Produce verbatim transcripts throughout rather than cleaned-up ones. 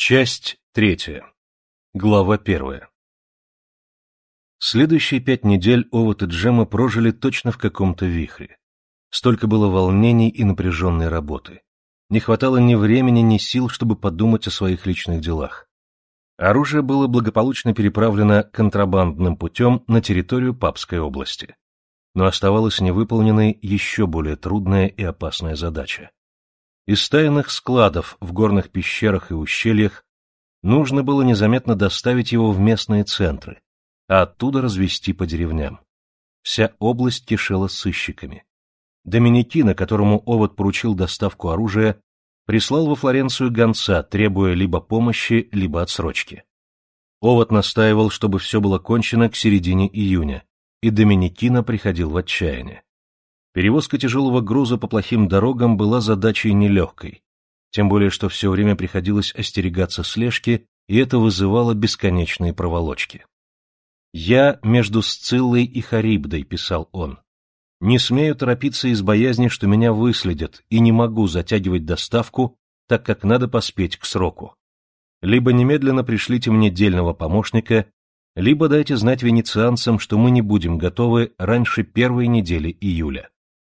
Часть третья. Глава первая. Следующие пять недель Овод и Джемма прожили точно в каком-то вихре. Столько было волнений и напряженной работы. Не хватало ни времени, ни сил, чтобы подумать о своих личных делах. Оружие было благополучно переправлено контрабандным путем на территорию Папской области. Но оставалась невыполненной еще более трудная и опасная задача. Из тайных складов в горных пещерах и ущельях нужно было незаметно доставить его в местные центры, а оттуда развезти по деревням. Вся область кишела сыщиками. Доминикино, которому Овод поручил доставку оружия, прислал во Флоренцию гонца, требуя либо помощи, либо отсрочки. Овод настаивал, чтобы все было кончено к середине июня, и Доминикино приходил в отчаяние. Перевозка тяжелого груза по плохим дорогам была задачей нелегкой, тем более что все время приходилось остерегаться слежки, и это вызывало бесконечные проволочки. «Я между Сциллой и Харибдой», — писал он. «Не смею торопиться из боязни, что меня выследят, и не могу затягивать доставку, так как надо поспеть к сроку. Либо немедленно пришлите мне дельного помощника, либо дайте знать венецианцам, что мы не будем готовы раньше первой недели июля».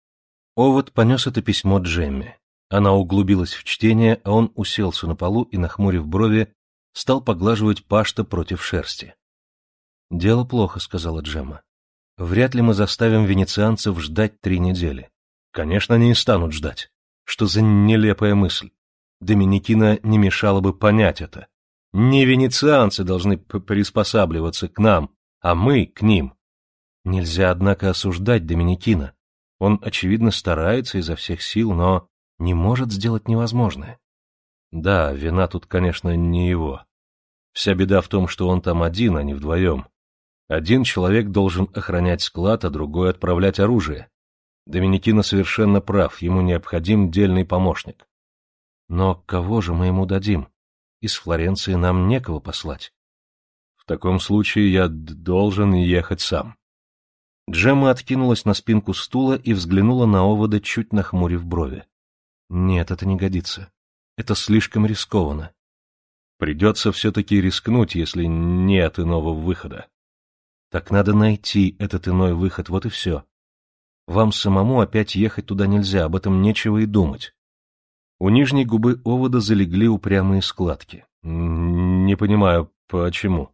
Овод понес это письмо Джемме. Она углубилась в чтение, а он уселся на полу и, нахмурив брови, стал поглаживать пашта против шерсти. «Дело плохо», — сказала Джемма. «Вряд ли мы заставим венецианцев ждать три недели». «Конечно, они не станут ждать. Что за нелепая мысль? Доминикино не мешало бы понять это. Не венецианцы должны приспосабливаться к нам, а мы к ним». Нельзя, однако, осуждать Доминикино. Он, очевидно, старается изо всех сил, но не может сделать невозможное. Да, вина тут, конечно, не его. Вся беда в том, что он там один, а не вдвоем. Один человек должен охранять склад, а другой отправлять оружие. Доминикино совершенно прав, ему необходим дельный помощник. Но кого же мы ему дадим? Из Флоренции нам некого послать. В таком случае я должен ехать сам. Джемма откинулась на спинку стула и взглянула на Овода, чуть нахмурив брови. Нет, это не годится. Это слишком рискованно. Придется все-таки рискнуть, если нет иного выхода. Так надо найти этот иной выход, вот и все. Вам самому опять ехать туда нельзя, об этом нечего и думать. У нижней губы Овода залегли упрямые складки. Не понимаю, почему.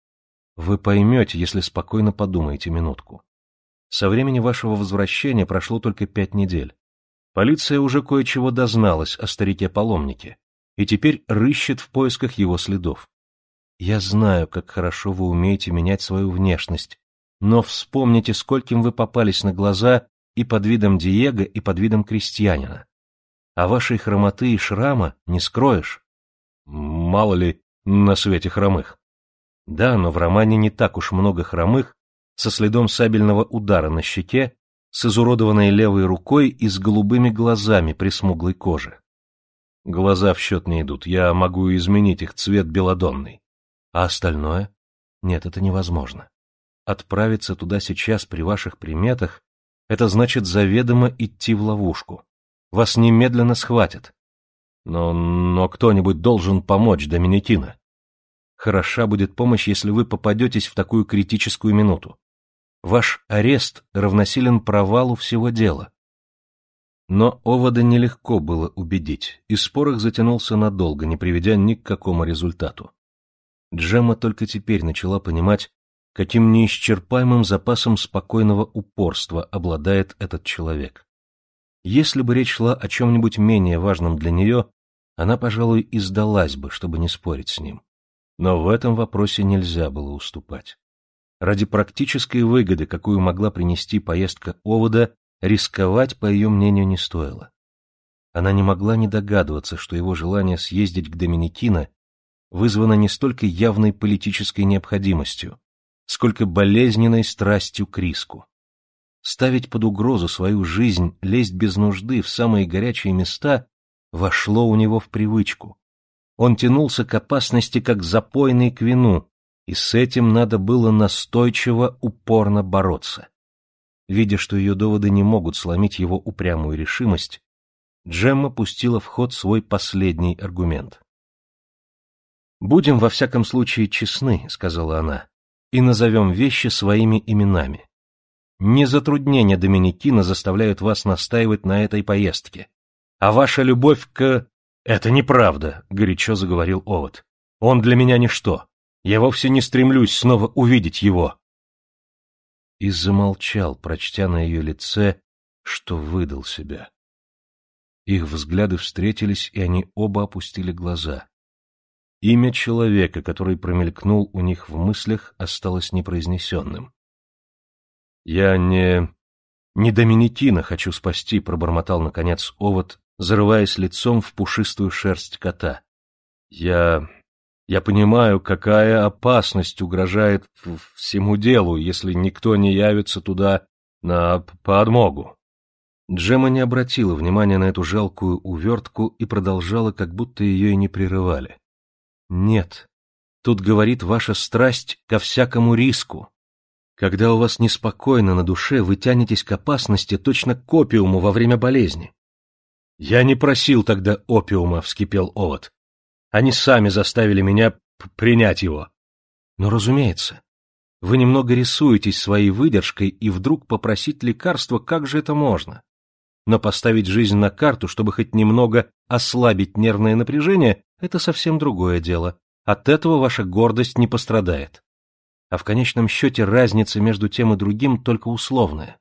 Вы поймете, если спокойно подумаете минутку. Со времени вашего возвращения прошло только пять недель. Полиция уже кое-чего дозналась о старике-паломнике и теперь рыщет в поисках его следов. Я знаю, как хорошо вы умеете менять свою внешность, но вспомните, скольким вы попались на глаза и под видом Диего, и под видом крестьянина. А вашей хромоты и шрама не скроешь. Мало ли на свете хромых. Да, но в романе не так уж много хромых, со следом сабельного удара на щеке, с изуродованной левой рукой и с голубыми глазами при смуглой коже. Глаза в счет не идут, я могу изменить их цвет белодонный. А остальное? Нет, это невозможно. Отправиться туда сейчас при ваших приметах — это значит заведомо идти в ловушку. Вас немедленно схватят. Но, но кто-нибудь должен помочь Доминикино. Хороша будет помощь, если вы попадетесь в такую критическую минуту. Ваш арест равносилен провалу всего дела. Но Овода нелегко было убедить, и спор их затянулся надолго, не приведя ни к какому результату. Джемма только теперь начала понимать, каким неисчерпаемым запасом спокойного упорства обладает этот человек. Если бы речь шла о чем-нибудь менее важном для нее, она, пожалуй, и сдалась бы, чтобы не спорить с ним. Но в этом вопросе нельзя было уступать. Ради практической выгоды, какую могла принести поездка Овода, рисковать, по ее мнению, не стоило. Она не могла не догадываться, что его желание съездить к Доминикино вызвано не столько явной политической необходимостью, сколько болезненной страстью к риску. Ставить под угрозу свою жизнь, лезть без нужды в самые горячие места вошло у него в привычку. Он тянулся к опасности, как запойный к вину, и с этим надо было настойчиво, упорно бороться. Видя, что ее доводы не могут сломить его упрямую решимость, Джемма пустила в ход свой последний аргумент. «Будем во всяком случае честны», — сказала она, — «и назовем вещи своими именами. Не затруднения Доминикина заставляют вас настаивать на этой поездке, а ваша любовь к...» «Это неправда», — горячо заговорил Овод. «Он для меня ничто. Я вовсе не стремлюсь снова увидеть его». И замолчал, прочтя на ее лице, что выдал себя. Их взгляды встретились, и они оба опустили глаза. Имя человека, который промелькнул у них в мыслях, осталось непроизнесенным. «Я не... не Доминикина хочу спасти», — пробормотал, наконец, Овод, зарываясь лицом в пушистую шерсть кота. «Я... я понимаю, какая опасность угрожает всему делу, если никто не явится туда на подмогу». Джемма не обратила внимания на эту жалкую увертку и продолжала, как будто ее и не прерывали. «Нет, тут говорит ваша страсть ко всякому риску. Когда у вас неспокойно на душе, вы тянетесь к опасности точно к опиуму во время болезни». «Я не просил тогда опиума», — вскипел Овод. «Они сами заставили меня принять его». «Но, разумеется, вы немного рисуетесь своей выдержкой, и вдруг попросить лекарства, как же это можно? Но поставить жизнь на карту, чтобы хоть немного ослабить нервное напряжение, это совсем другое дело. От этого ваша гордость не пострадает. А в конечном счете разница между тем и другим только условная».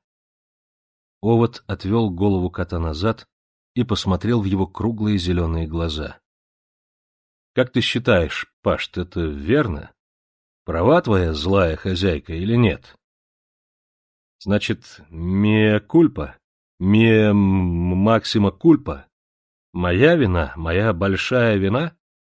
Овод отвел голову кота назад и посмотрел в его круглые зеленые глаза. «Как ты считаешь, Пашт, это верно? Права твоя злая хозяйка или нет?» «Значит, меа кульпа, меа максима кульпа? Моя вина, моя большая вина?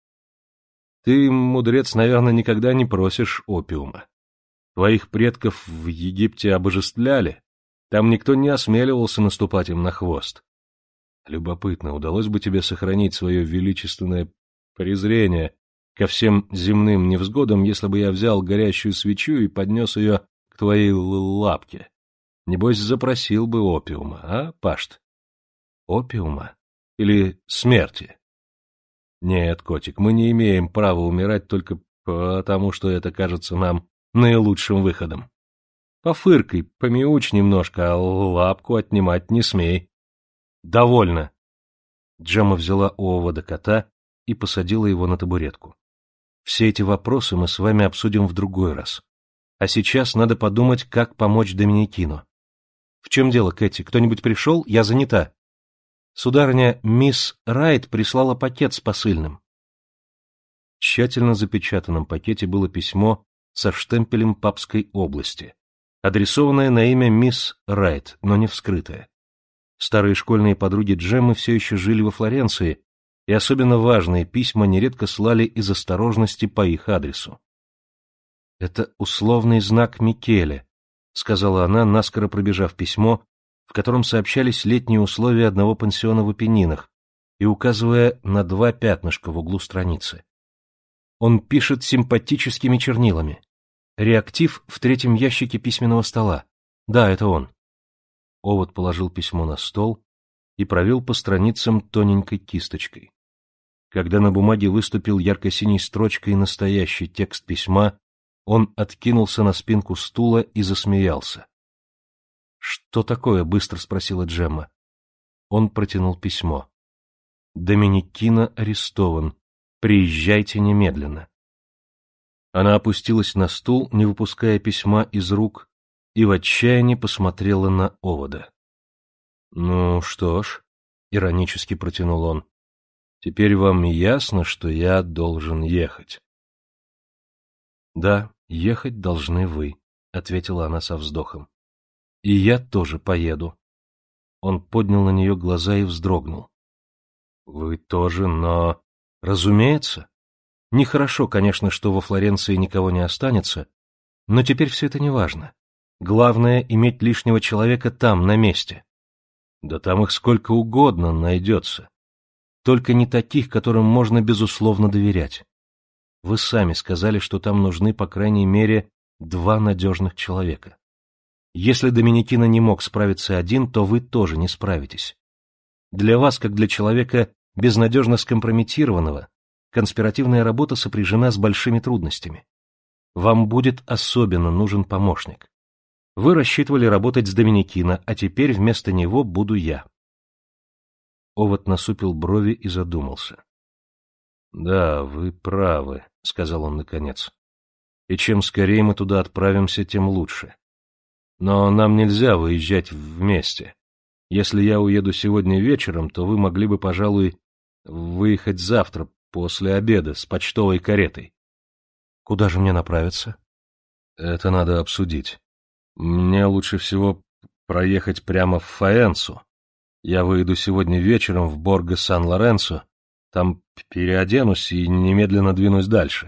Ты, мудрец, наверное, никогда не просишь опиума. Твоих предков в Египте обожествляли, там никто не осмеливался наступать им на хвост. Любопытно, удалось бы тебе сохранить свое величественное презрение ко всем земным невзгодам, если бы я взял горящую свечу и поднес ее к твоей лапке? Небось, запросил бы опиума, а, Пашт? Опиума? Или смерти? Нет, котик, мы не имеем права умирать только потому, что это кажется нам наилучшим выходом. Пофыркай, помяучь немножко, а лапку отнимать не смей. Довольно. Джемма взяла у Овода кота и посадила его на табуретку. Все эти вопросы мы с вами обсудим в другой раз. А сейчас надо подумать, как помочь Доминикину. В чем дело, Кэти? Кто-нибудь пришел? Я занята. Сударыня, мисс Райт прислала пакет с посыльным. В тщательно запечатанном пакете было письмо со штемпелем Папской области, адресованное на имя мисс Райт, но не вскрытое. Старые школьные подруги Джеммы все еще жили во Флоренции, и особенно важные письма нередко слали из осторожности по их адресу. «Это условный знак Микеле», — сказала она, наскоро пробежав письмо, в котором сообщались летние условия одного пансиона в Апеннинах, и указывая на два пятнышка в углу страницы. Он пишет симпатическими чернилами. Реактив в третьем ящике письменного стола. Да, это он. Овод положил письмо на стол и провел по страницам тоненькой кисточкой. Когда на бумаге выступил ярко-синей строчкой настоящий текст письма, он откинулся на спинку стула и засмеялся. «Что такое?» — быстро спросила Джемма. Он протянул письмо. «Доминикина арестован. Приезжайте немедленно». Она опустилась на стул, не выпуская письма из рук, и в отчаянии посмотрела на Овода. «Ну что ж», — иронически протянул он, — «теперь вам ясно, что я должен ехать». «Да, ехать должны вы», — ответила она со вздохом. «И я тоже поеду». Он поднял на нее глаза и вздрогнул. «Вы тоже, но...» «Разумеется. Нехорошо, конечно, что во Флоренции никого не останется, но теперь все это не важно. Главное — иметь лишнего человека там, на месте. Да там их сколько угодно найдется. Только не таких, которым можно безусловно доверять. Вы сами сказали, что там нужны, по крайней мере, два надежных человека. Если Доминикина не мог справиться один, то вы тоже не справитесь. Для вас, как для человека безнадежно скомпрометированного, конспиративная работа сопряжена с большими трудностями. Вам будет особенно нужен помощник. Вы рассчитывали работать с Доминикино, а теперь вместо него буду я. Овод насупил брови и задумался. — Да, вы правы, — сказал он наконец. — И чем скорее мы туда отправимся, тем лучше. Но нам нельзя выезжать вместе. Если я уеду сегодня вечером, то вы могли бы, пожалуй, выехать завтра после обеда с почтовой каретой. — Куда же мне направиться? — Это надо обсудить. Мне лучше всего проехать прямо в Фаэнсу. Я выйду сегодня вечером в Борго-Сан-Лоренцо, там переоденусь и немедленно двинусь дальше.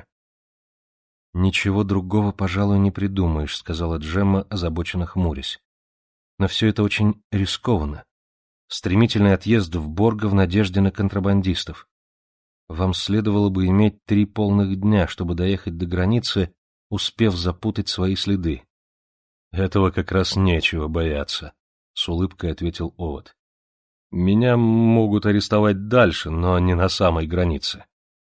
— Ничего другого, пожалуй, не придумаешь, — сказала Джемма, озабоченно хмурясь. — Но все это очень рискованно. Стремительный отъезд в Борго в надежде на контрабандистов. Вам следовало бы иметь три полных дня, чтобы доехать до границы, успев запутать свои следы. — Этого как раз нечего бояться, — с улыбкой ответил Овод. — Меня могут арестовать дальше, но не на самой границе.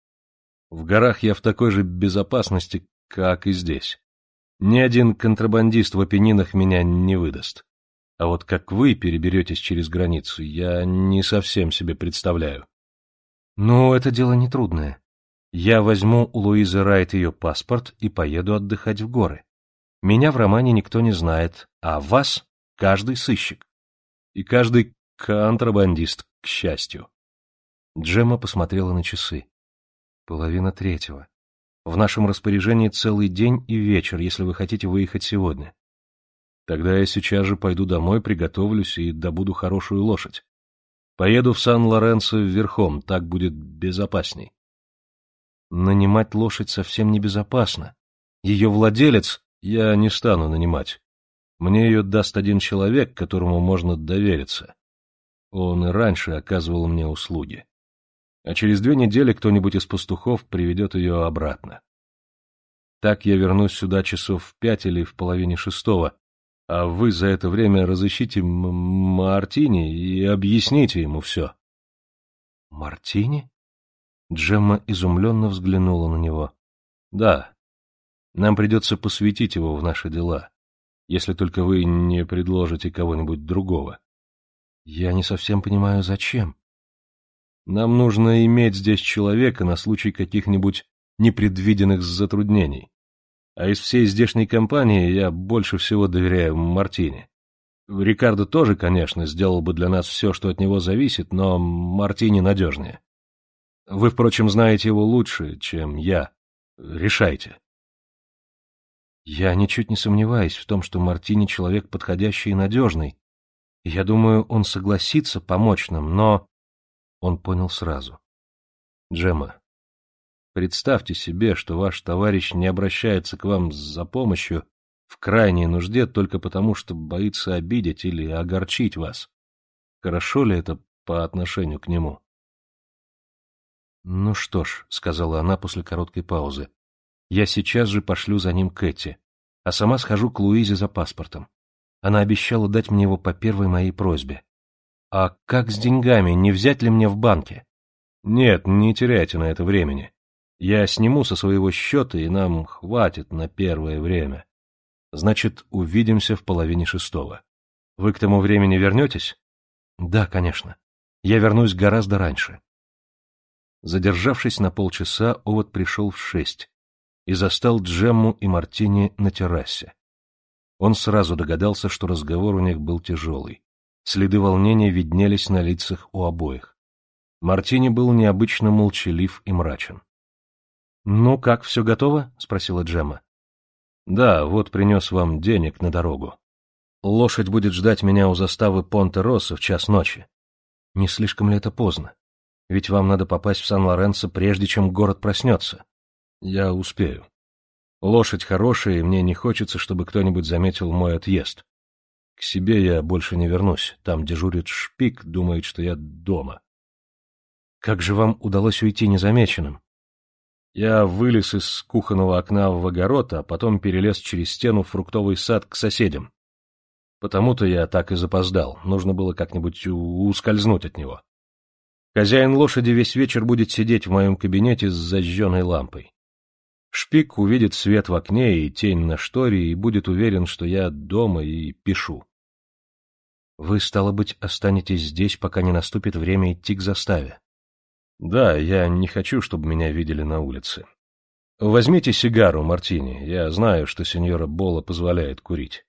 В горах я в такой же безопасности, как и здесь. Ни один контрабандист в Апеннинах меня не выдаст. А вот как вы переберетесь через границу, я не совсем себе представляю. Ну, это дело нетрудное. Я возьму у Луизы Райт ее паспорт и поеду отдыхать в горы. Меня в романе никто не знает, а вас каждый сыщик. И каждый контрабандист, к счастью. Джемма посмотрела на часы. Половина третьего. В нашем распоряжении целый день и вечер, если вы хотите выехать сегодня. Тогда я сейчас же пойду домой, приготовлюсь и добуду хорошую лошадь. Поеду в Сан-Лоренцо верхом, так будет безопасней. Нанимать лошадь совсем небезопасно. Ее владелец я не стану нанимать. Мне ее даст один человек, которому можно довериться. Он и раньше оказывал мне услуги. А через две недели кто-нибудь из пастухов приведет ее обратно. Так я вернусь сюда часов в пять или в половине шестого, а вы за это время разыщите Мартини и объясните ему все. — Мартини? Джемма изумленно взглянула на него. — Да. Нам придется посвятить его в наши дела, если только вы не предложите кого-нибудь другого. — Я не совсем понимаю, зачем. Нам нужно иметь здесь человека на случай каких-нибудь непредвиденных затруднений. А из всей здешней компании я больше всего доверяю Мартини. Рикардо тоже, конечно, сделал бы для нас все, что от него зависит, но Мартини надежнее. Вы, впрочем, знаете его лучше, чем я. Решайте. Я ничуть не сомневаюсь в том, что Мартини человек подходящий и надежный. Я думаю, он согласится помочь нам, но... Он понял сразу. Джемма, представьте себе, что ваш товарищ не обращается к вам за помощью в крайней нужде только потому, что боится обидеть или огорчить вас. Хорошо ли это по отношению к нему? — Ну что ж, — сказала она после короткой паузы, — я сейчас же пошлю за ним Кэти, а сама схожу к Луизе за паспортом. Она обещала дать мне его по первой моей просьбе. А как с деньгами, не взять ли мне в банке? — Нет, не теряйте на это времени. Я сниму со своего счета, и нам хватит на первое время. Значит, увидимся в половине шестого. Вы к тому времени вернетесь? — Да, конечно. Я вернусь гораздо раньше. Задержавшись на полчаса, Овод пришел в шесть и застал Джемму и Мартини на террасе. Он сразу догадался, что разговор у них был тяжелый. Следы волнения виднелись на лицах у обоих. Мартини был необычно молчалив и мрачен. — Ну, как, все готово? — спросила Джемма. — Да, вот принес вам денег на дорогу. Лошадь будет ждать меня у заставы Понте-Россо в час ночи. Не слишком ли это поздно? Ведь вам надо попасть в Сан-Лоренцо, прежде чем город проснется. Я успею. Лошадь хорошая, и мне не хочется, чтобы кто-нибудь заметил мой отъезд. К себе я больше не вернусь. Там дежурит шпик, думает, что я дома. Как же вам удалось уйти незамеченным? Я вылез из кухонного окна в огород, а потом перелез через стену в фруктовый сад к соседям. Потому-то я так и запоздал. Нужно было как-нибудь ускользнуть от него. Хозяин лошади весь вечер будет сидеть в моем кабинете с зажженной лампой. Шпик увидит свет в окне и тень на шторе и будет уверен, что я дома и пишу. Вы, стало быть, останетесь здесь, пока не наступит время идти к заставе? Да, я не хочу, чтобы меня видели на улице. Возьмите сигару, Мартини, я знаю, что сеньора Бола позволяет курить.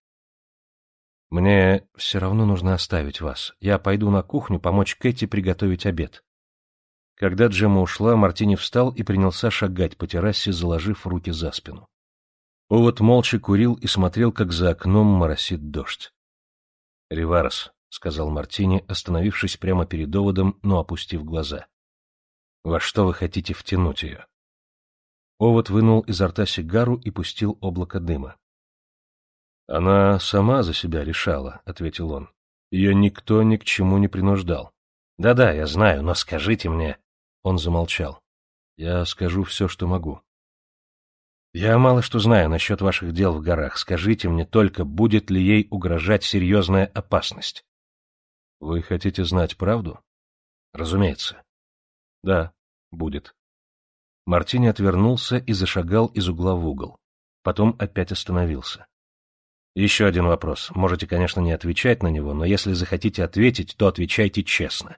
Мне все равно нужно оставить вас. Я пойду на кухню помочь Кэти приготовить обед. Когда Джемма ушла, Мартини встал и принялся шагать по террасе, заложив руки за спину. Овод молча курил и смотрел, как за окном моросит дождь. — Риварес, — сказал Мартини, остановившись прямо перед Оводом, но опустив глаза. — Во что вы хотите втянуть ее? Овод вынул изо рта сигару и пустил облако дыма. — Она сама за себя решала, — ответил он. — Ее никто ни к чему не принуждал. Да — Да-да, я знаю, но скажите мне... Он замолчал. — Я скажу все, что могу. — Я мало что знаю насчет ваших дел в горах. Скажите мне только, будет ли ей угрожать серьезная опасность? — Вы хотите знать правду? — Разумеется. — Да, будет. Мартини отвернулся и зашагал из угла в угол. Потом опять остановился. — Еще один вопрос. Можете, конечно, не отвечать на него, но если захотите ответить, то отвечайте честно.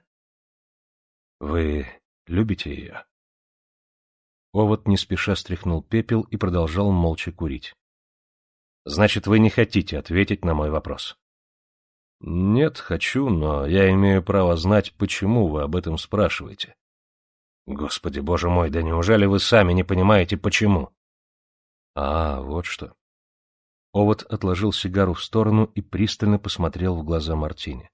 — Вы любите ее? Овод не спеша стряхнул пепел и продолжал молча курить. — Значит, вы не хотите ответить на мой вопрос? — Нет, хочу, но я имею право знать, почему вы об этом спрашиваете. — Господи, боже мой, да неужели вы сами не понимаете, почему? — А, вот что. Овод отложил сигару в сторону и пристально посмотрел в глаза Мартини.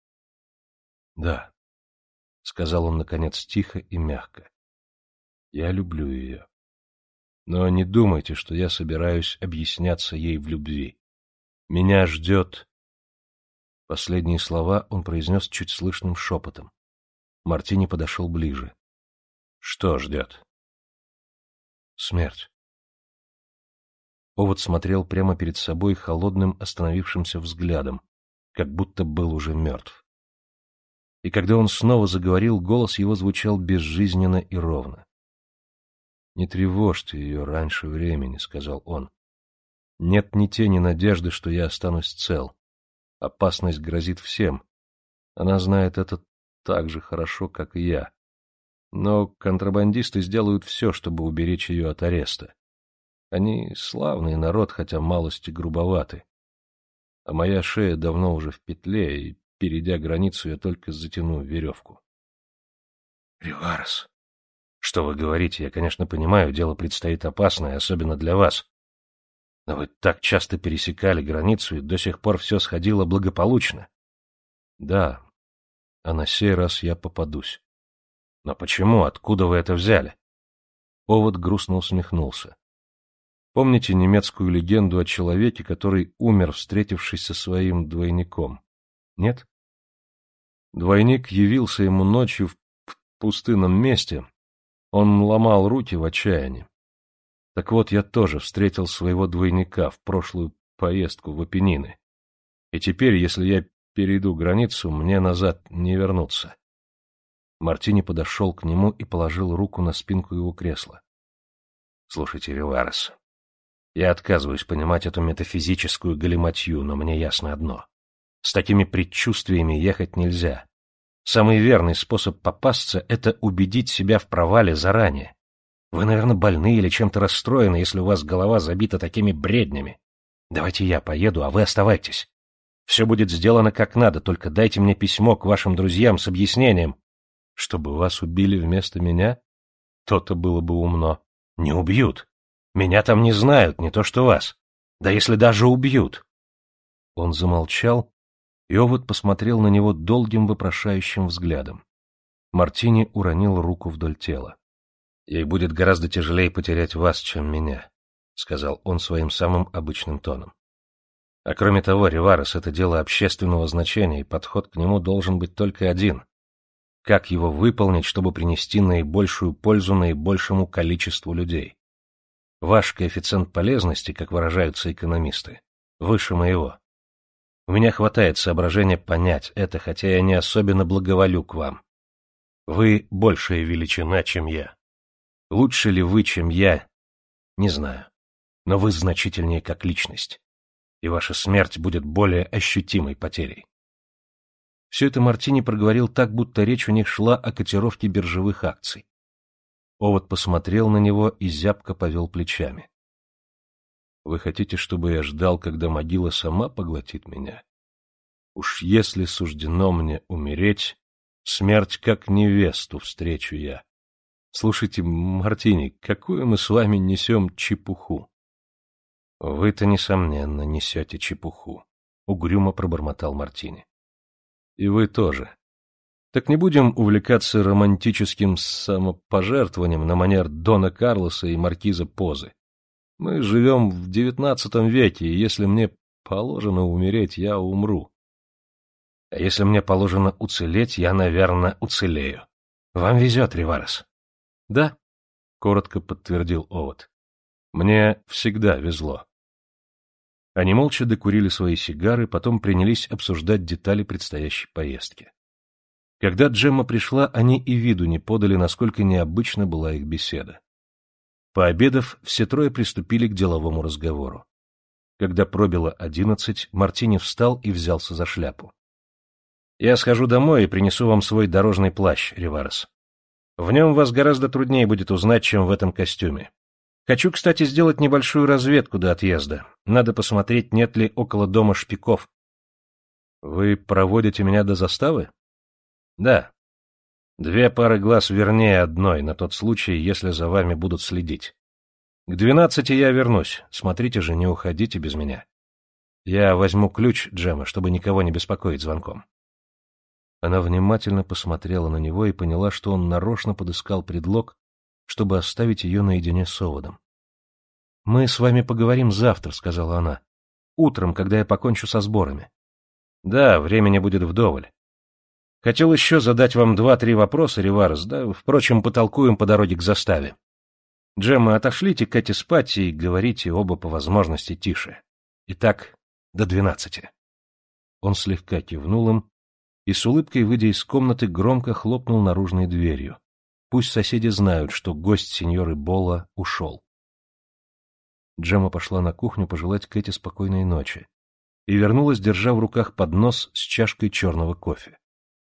— Да, — сказал он, наконец, тихо и мягко. — Я люблю ее. Но не думайте, что я собираюсь объясняться ей в любви. Меня ждет... Последние слова он произнес чуть слышным шепотом. Мартини подошел ближе. — Что ждет? — Смерть. Овод смотрел прямо перед собой холодным остановившимся взглядом, как будто был уже мертв. И когда он снова заговорил, голос его звучал безжизненно и ровно. — Не тревожьте ее раньше времени, — сказал он. — Нет ни тени надежды, что я останусь цел. Опасность грозит всем. Она знает это так же хорошо, как и я. Но контрабандисты сделают все, чтобы уберечь ее от ареста. Они славный народ, хотя малость и грубоваты. А моя шея давно уже в петле, и, перейдя границу, я только затяну веревку. — Риварес, что вы говорите? Я, конечно, понимаю, дело предстоит опасное, особенно для вас. Но вы так часто пересекали границу, и до сих пор все сходило благополучно. Да, а на сей раз я попадусь. Но почему? Откуда вы это взяли? Овод грустно усмехнулся. Помните немецкую легенду о человеке, который умер, встретившись со своим двойником? Нет? Двойник явился ему ночью в пустынном месте. Он ломал руки в отчаянии. Так вот, я тоже встретил своего двойника в прошлую поездку в Апеннины. И теперь, если я перейду границу, мне назад не вернуться. Мартини подошел к нему и положил руку на спинку его кресла. — Слушайте, Риварес, я отказываюсь понимать эту метафизическую галиматью, но мне ясно одно. С такими предчувствиями ехать нельзя. Самый верный способ попасться — это убедить себя в провале заранее. Вы, наверное, больны или чем-то расстроены, если у вас голова забита такими бреднями. Давайте я поеду, а вы оставайтесь. Все будет сделано как надо, только дайте мне письмо к вашим друзьям с объяснением. Чтобы вас убили вместо меня? То-то было бы умно. Не убьют. Меня там не знают, не то что вас. Да если даже убьют. Он замолчал, и Овод посмотрел на него долгим вопрошающим взглядом. Мартини уронил руку вдоль тела. — Ей будет гораздо тяжелее потерять вас, чем меня, — сказал он своим самым обычным тоном. — А кроме того, Риварес — это дело общественного значения, и подход к нему должен быть только один. Как его выполнить, чтобы принести наибольшую пользу наибольшему количеству людей? Ваш коэффициент полезности, как выражаются экономисты, выше моего. У меня хватает соображения понять это, хотя я не особенно благоволю к вам. Вы большая величина, чем я. Лучше ли вы, чем я, не знаю. Но вы значительнее как личность, и ваша смерть будет более ощутимой потерей. Все это Мартини проговорил так, будто речь у них шла о котировке биржевых акций. Овод посмотрел на него и зябко повел плечами. Вы хотите, чтобы я ждал, когда могила сама поглотит меня? Уж если суждено мне умереть, смерть как невесту встречу я. Слушайте, Мартини, какую мы с вами несем чепуху? Вы-то, несомненно, несете чепуху, — угрюмо пробормотал Мартини. И вы тоже. Так не будем увлекаться романтическим самопожертвованием на манер Дона Карлоса и маркиза Позы. Мы живем в девятнадцатом веке, и если мне положено умереть, я умру. А если мне положено уцелеть, я, наверное, уцелею. Вам везет, Риварес. — Да, — коротко подтвердил Овод. — Мне всегда везло. Они молча докурили свои сигары, потом принялись обсуждать детали предстоящей поездки. Когда Джемма пришла, они и виду не подали, насколько необычна была их беседа. Пообедав, все трое приступили к деловому разговору. Когда пробило одиннадцать, Мартини встал и взялся за шляпу. — Я схожу домой и принесу вам свой дорожный плащ, Риварес. В нем вас гораздо труднее будет узнать, чем в этом костюме. Хочу, кстати, сделать небольшую разведку до отъезда. Надо посмотреть, нет ли около дома шпиков. — Вы проводите меня до заставы? — Да. Две пары глаз вернее одной, на тот случай, если за вами будут следить. К двенадцати я вернусь. Смотрите же, не уходите без меня. Я возьму ключ, Джемма, чтобы никого не беспокоить звонком. Она внимательно посмотрела на него и поняла, что он нарочно подыскал предлог, чтобы оставить ее наедине с Оводом. — Мы с вами поговорим завтра, — сказала она. — Утром, когда я покончу со сборами. — Да, времени будет вдоволь. Хотел еще задать вам два-три вопроса, Риварес, да, впрочем, потолкуем по дороге к заставе. Джемма, отошлите Кэти спать и говорите оба по возможности тише. Итак, до двенадцати. Он слегка кивнул им и с улыбкой, выйдя из комнаты, громко хлопнул наружной дверью. Пусть соседи знают, что гость сеньоры Болла ушел. Джемма пошла на кухню пожелать Кэти спокойной ночи и вернулась, держа в руках поднос с чашкой черного кофе.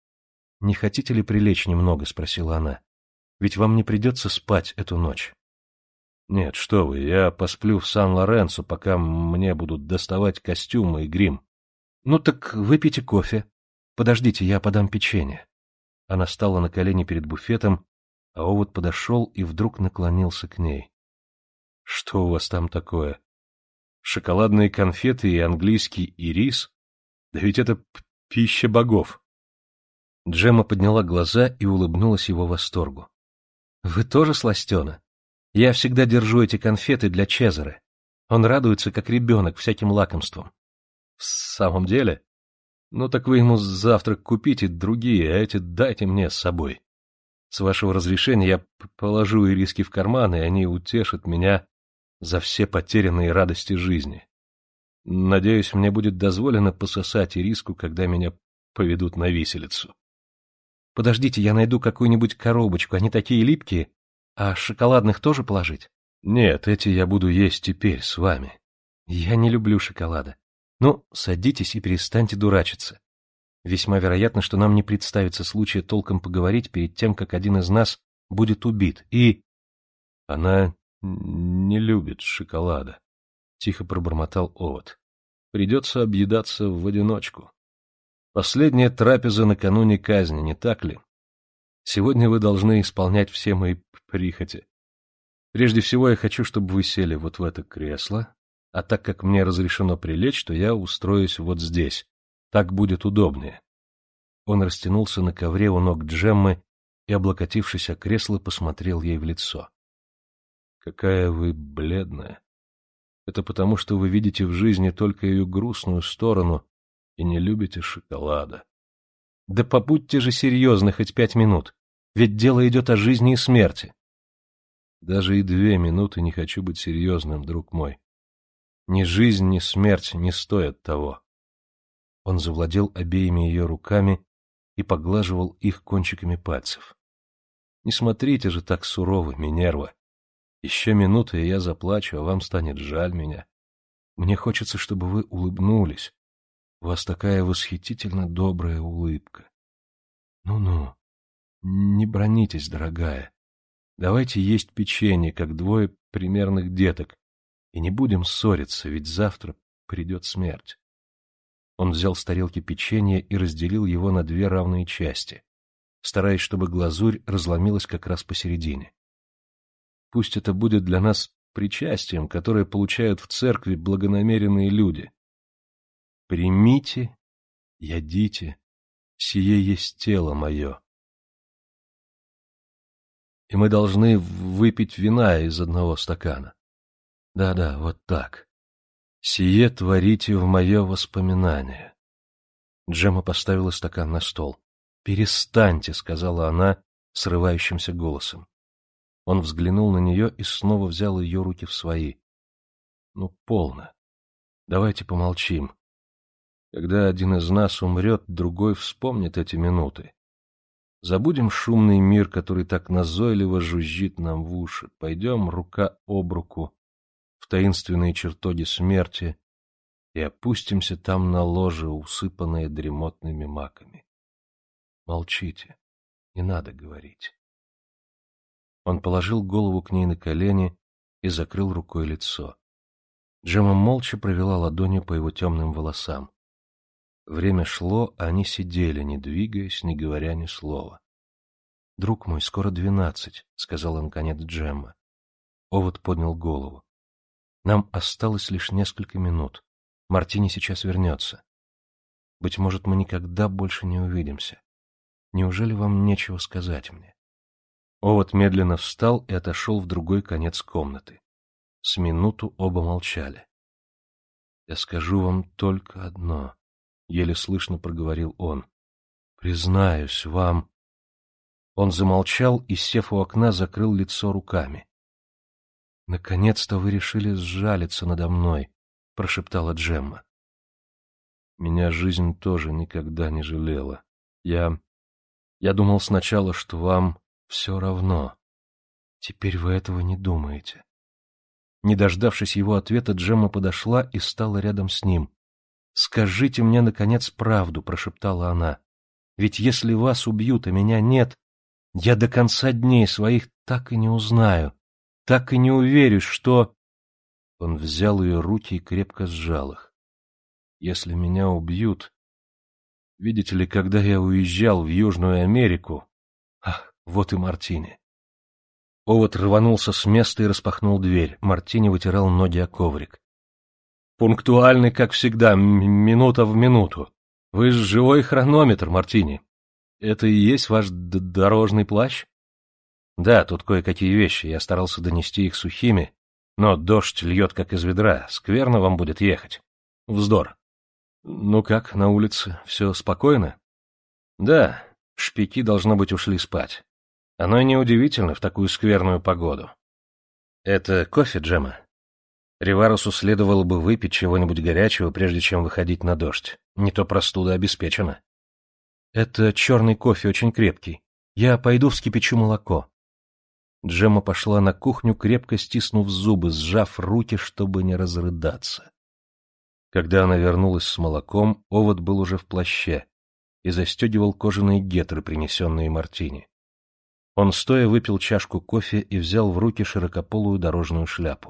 — Не хотите ли прилечь немного? — спросила она. — Ведь вам не придется спать эту ночь. — Нет, что вы, я посплю в Сан-Лоренцо, пока мне будут доставать костюмы и грим. — Ну так выпейте кофе. Подождите, я подам печенье. Она стала на колени перед буфетом, а Овод подошел и вдруг наклонился к ней. — Что у вас там такое? Шоколадные конфеты и английский ирис? Да ведь это пища богов. Джемма подняла глаза и улыбнулась его восторгу. — Вы тоже сластена? Я всегда держу эти конфеты для Чезаре. Он радуется, как ребенок, всяким лакомствам. — В самом деле? Ну так вы ему завтрак купите другие, а эти дайте мне с собой. С вашего разрешения я положу ириски в карман, и они утешат меня за все потерянные радости жизни. Надеюсь, мне будет дозволено пососать ириску, когда меня поведут на виселицу. Подождите, я найду какую-нибудь коробочку, они такие липкие. А шоколадных тоже положить? Нет, эти я буду есть теперь с вами. Я не люблю шоколада. Ну, садитесь и перестаньте дурачиться. Весьма вероятно, что нам не представится случая толком поговорить перед тем, как один из нас будет убит. И... Она не любит шоколада, — тихо пробормотал Овод. Придется объедаться в одиночку. Последняя трапеза накануне казни, не так ли? Сегодня вы должны исполнять все мои прихоти. Прежде всего, я хочу, чтобы вы сели вот в это кресло, а так как мне разрешено прилечь, то я устроюсь вот здесь. Так будет удобнее. Он растянулся на ковре у ног Джеммы и, облокотившись о кресло, посмотрел ей в лицо. — Какая вы бледная. Это потому, что вы видите в жизни только ее грустную сторону и не любите шоколада. — Да побудьте же серьезны хоть пять минут, ведь дело идет о жизни и смерти. — Даже и две минуты не хочу быть серьезным, друг мой. Ни жизнь, ни смерть не стоят того. Он завладел обеими ее руками и поглаживал их кончиками пальцев. Не смотрите же так сурово, Минерва. Еще минута, и я заплачу, а вам станет жаль меня. Мне хочется, чтобы вы улыбнулись. У вас такая восхитительно добрая улыбка. Ну-ну, не бранитесь, дорогая. Давайте есть печенье, как двое примерных деток, и не будем ссориться, ведь завтра придет смерть. Он взял с тарелки печенье и разделил его на две равные части, стараясь, чтобы глазурь разломилась как раз посередине. Пусть это будет для нас причастием, которое получают в церкви благонамеренные люди. Примите, ядите, сие есть тело мое. И мы должны выпить вина из одного стакана. Да-да, вот так. Сие творите в мое воспоминание. Джемма поставила стакан на стол. «Перестаньте», — сказала она срывающимся голосом. Он взглянул на нее и снова взял ее руки в свои. «Ну, полно. Давайте помолчим. Когда один из нас умрет, другой вспомнит эти минуты. Забудем шумный мир, который так назойливо жужжит нам в уши. Пойдем рука об руку в таинственные чертоги смерти и опустимся там на ложе, усыпанное дремотными маками. Молчите, не надо говорить». Он положил голову к ней на колени и закрыл рукой лицо. Джемма молча провела ладонью по его темным волосам. Время шло, а они сидели, не двигаясь, не говоря ни слова. — Друг мой, скоро двенадцать, — сказала наконец Джемма. Овод поднял голову. — Нам осталось лишь несколько минут. Мартини сейчас вернется. Быть может, мы никогда больше не увидимся. Неужели вам нечего сказать мне? Овод медленно встал и отошел в другой конец комнаты. С минуту оба молчали. — Я скажу вам только одно, — еле слышно проговорил он. — Признаюсь вам... Он замолчал и, сев у окна, закрыл лицо руками. — Наконец-то вы решили сжалиться надо мной, — прошептала Джемма. — Меня жизнь тоже никогда не жалела. Я... Я думал сначала, что вам все равно. Теперь вы этого не думаете. Не дождавшись его ответа, Джемма подошла и стала рядом с ним. — Скажите мне, наконец, правду, — прошептала она. — Ведь если вас убьют, а меня нет, я до конца дней своих так и не узнаю, так и не уверюсь, что... Он взял ее руки и крепко сжал их. — Если меня убьют... Видите ли, когда я уезжал в Южную Америку... Ах, вот и Мартини. Овод рванулся с места и распахнул дверь. Мартини вытирал ноги о коврик. — Пунктуальный, как всегда, минута в минуту. Вы же живой хронометр, Мартини. Это и есть ваш дорожный плащ? — Да, тут кое-какие вещи. Я старался донести их сухими, но дождь льет, как из ведра. Скверно вам будет ехать. Вздор. — Ну как, на улице? Все спокойно? — Да, шпики, должно быть, ушли спать. Оно и неудивительно в такую скверную погоду. — Это кофе, Джемма? Риварусу следовало бы выпить чего-нибудь горячего, прежде чем выходить на дождь. Не то простуда обеспечена. — Это черный кофе, очень крепкий. Я пойду вскипячу молоко. Джемма пошла на кухню, крепко стиснув зубы, сжав руки, чтобы не разрыдаться. Когда она вернулась с молоком, Овод был уже в плаще и застегивал кожаные гетры, принесенные Мартини. Он стоя выпил чашку кофе и взял в руки широкополую дорожную шляпу.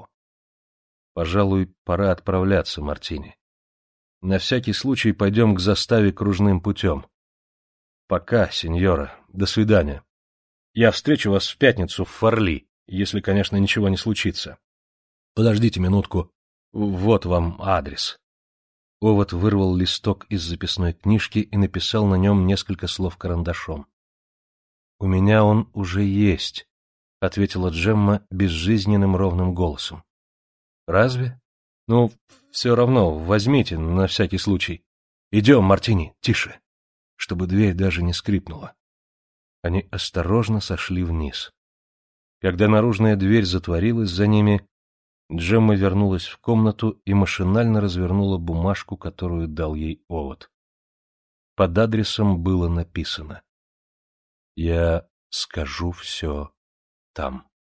— Пожалуй, пора отправляться, Мартини. На всякий случай пойдем к заставе кружным путем. — Пока, сеньора. До свидания. Я встречу вас в пятницу в Форли, если, конечно, ничего не случится. Подождите минутку. Вот вам адрес. Овод вырвал листок из записной книжки и написал на нем несколько слов карандашом. — У меня он уже есть, — ответила Джемма безжизненным ровным голосом. — Разве? Ну, все равно, возьмите, на всякий случай. Идем, Мартини, тише, чтобы дверь даже не скрипнула. Они осторожно сошли вниз. Когда наружная дверь затворилась за ними, Джемма вернулась в комнату и машинально развернула бумажку, которую дал ей Овод. Под адресом было написано: «Я Скажу все там.